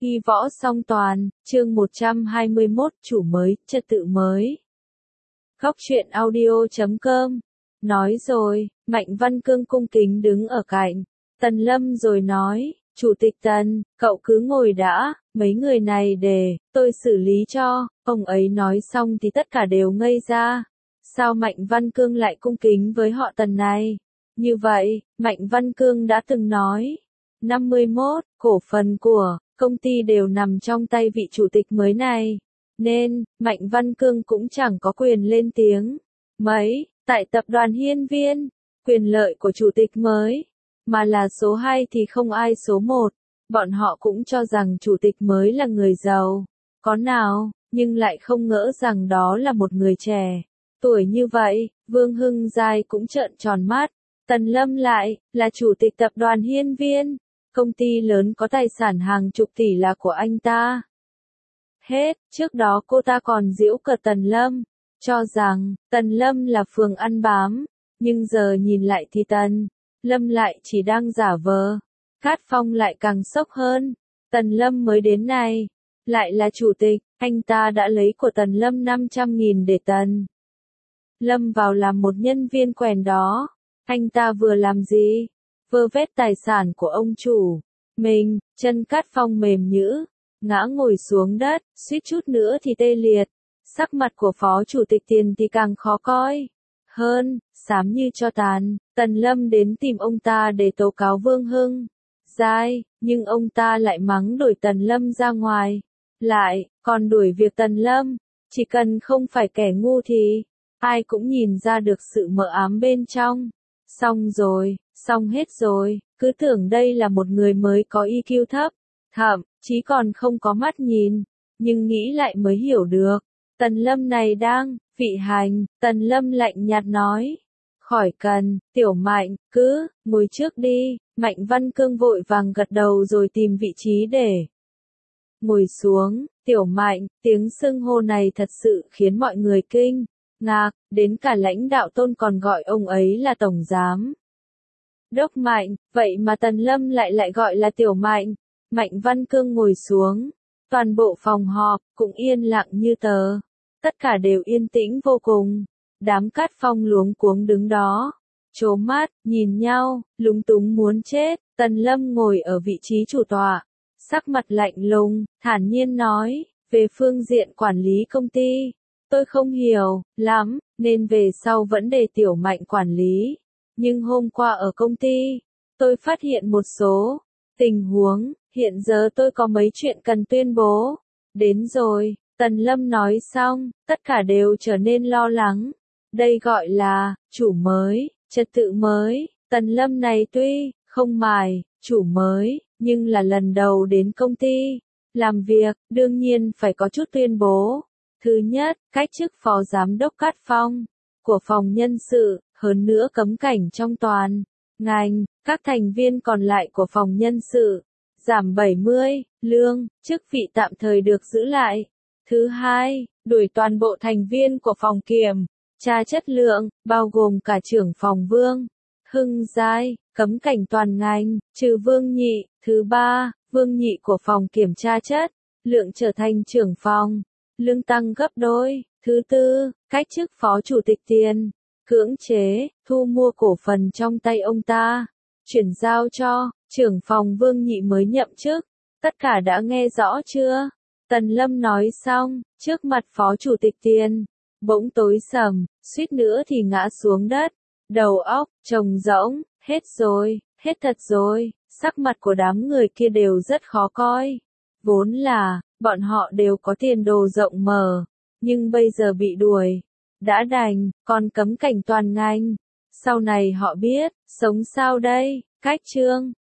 Ghi võ song toàn, chương 121, chủ mới, trật tự mới. Góc truyện audio.com. Nói rồi, Mạnh Văn Cương cung kính đứng ở cạnh Tần Lâm rồi nói, Chủ tịch Tần, cậu cứ ngồi đã, mấy người này để tôi xử lý cho. Ông ấy nói xong thì tất cả đều ngây ra. Sao Mạnh Văn Cương lại cung kính với họ Tần này? Như vậy, Mạnh Văn Cương đã từng nói, 51, cổ phần của công ty đều nằm trong tay vị chủ tịch mới này, nên, Mạnh Văn Cương cũng chẳng có quyền lên tiếng. Mấy, tại tập đoàn Hiên Viên, quyền lợi của chủ tịch mới, mà là số 2 thì không ai số 1. Bọn họ cũng cho rằng chủ tịch mới là người giàu, có nào, nhưng lại không ngỡ rằng đó là một người trẻ. Tuổi như vậy, Vương Hưng Giai cũng trợn tròn mắt. Tần Lâm lại, là chủ tịch tập đoàn Hiên Viên. Công ty lớn có tài sản hàng chục tỷ là của anh ta. Hết, trước đó cô ta còn giễu cợt Tần Lâm, cho rằng Tần Lâm là phường ăn bám, nhưng giờ nhìn lại thì Tần Lâm lại chỉ đang giả vờ. Cát Phong lại càng sốc hơn, Tần Lâm mới đến này, lại là chủ tịch, anh ta đã lấy của Tần Lâm 500.000 để Tần Lâm vào làm một nhân viên quèn đó. Anh ta vừa làm gì? Vơ vét tài sản của ông chủ mình. Chân Cát Phong mềm nhũn, ngã ngồi xuống đất, suýt chút nữa thì tê liệt. Sắc mặt của phó chủ tịch Tiền thì càng khó coi hơn, xám như tro tàn. Tần Lâm đến tìm ông ta để tố cáo Vương Hưng Giai, nhưng ông ta lại mắng đuổi Tần Lâm ra ngoài, lại còn đuổi việc Tần Lâm. Chỉ cần không phải kẻ ngu thì ai cũng nhìn ra được sự mờ ám bên trong. Xong rồi, xong hết rồi, cứ tưởng đây là một người mới có EQ thấp, thậm chí còn không có mắt nhìn, nhưng nghĩ lại mới hiểu được. Tần Lâm này đang vị hành. Tần Lâm lạnh nhạt nói, khỏi cần, Tiểu Mạnh, cứ ngồi trước đi. Mạnh Văn Cương vội vàng gật đầu rồi tìm vị trí để ngồi xuống. Tiểu Mạnh, tiếng xưng hô này thật sự khiến mọi người kinh ngạc, đến cả lãnh đạo Tôn còn gọi ông ấy là Tổng Giám Đốc Mạnh, vậy mà Tần Lâm lại gọi là Tiểu Mạnh. Mạnh Văn Cương ngồi xuống, toàn bộ phòng họp cũng yên lặng như tờ, tất cả đều yên tĩnh vô cùng. Đám Cát Phong luống cuống đứng đó, trố mắt, nhìn nhau, lúng túng muốn chết. Tần Lâm ngồi ở vị trí chủ tọa, sắc mặt lạnh lùng, thản nhiên nói, về phương diện quản lý công ty, tôi không hiểu lắm, nên về sau vẫn để Tiểu Mạnh quản lý. Nhưng hôm qua ở công ty, tôi phát hiện một số tình huống, hiện giờ tôi có mấy chuyện cần tuyên bố. Đến rồi, Tần Lâm nói xong, tất cả đều trở nên lo lắng. Đây gọi là chủ mới, trật tự mới. Tần Lâm này tuy không mài chủ mới, nhưng là lần đầu đến công ty làm việc, đương nhiên phải có chút tuyên bố. Thứ nhất, cách chức phó giám đốc Cát Phong của phòng nhân sự, hơn nữa cấm cảnh trong toàn ngành. Các thành viên còn lại của phòng nhân sự giảm 70 lương, chức vị tạm thời được giữ lại. Thứ hai, đuổi toàn bộ thành viên của phòng kiểm tra chất lượng, bao gồm cả trưởng phòng Vương Hưng Giai, cấm cảnh toàn ngành, trừ Vương Nhị. Thứ ba, Vương Nhị của phòng kiểm tra chất lượng trở thành trưởng phòng, lương tăng gấp đôi. Thứ tư, cách chức phó chủ tịch Tiền, cưỡng chế thu mua cổ phần trong tay ông ta, chuyển giao cho trưởng phòng Vương Nhị mới nhậm chức. Tất cả đã nghe rõ chưa? Tần Lâm nói xong, trước mặt phó chủ tịch Tiền bỗng tối sầm, suýt nữa thì ngã xuống đất, đầu óc trống rỗng. Hết rồi, hết thật rồi. Sắc mặt của đám người kia đều rất khó coi. Vốn là bọn họ đều có tiền đồ rộng mở, nhưng bây giờ bị đuổi đã đành, còn cấm cảnh toàn ngành. Sau này họ biết sống sao đây? Cách chương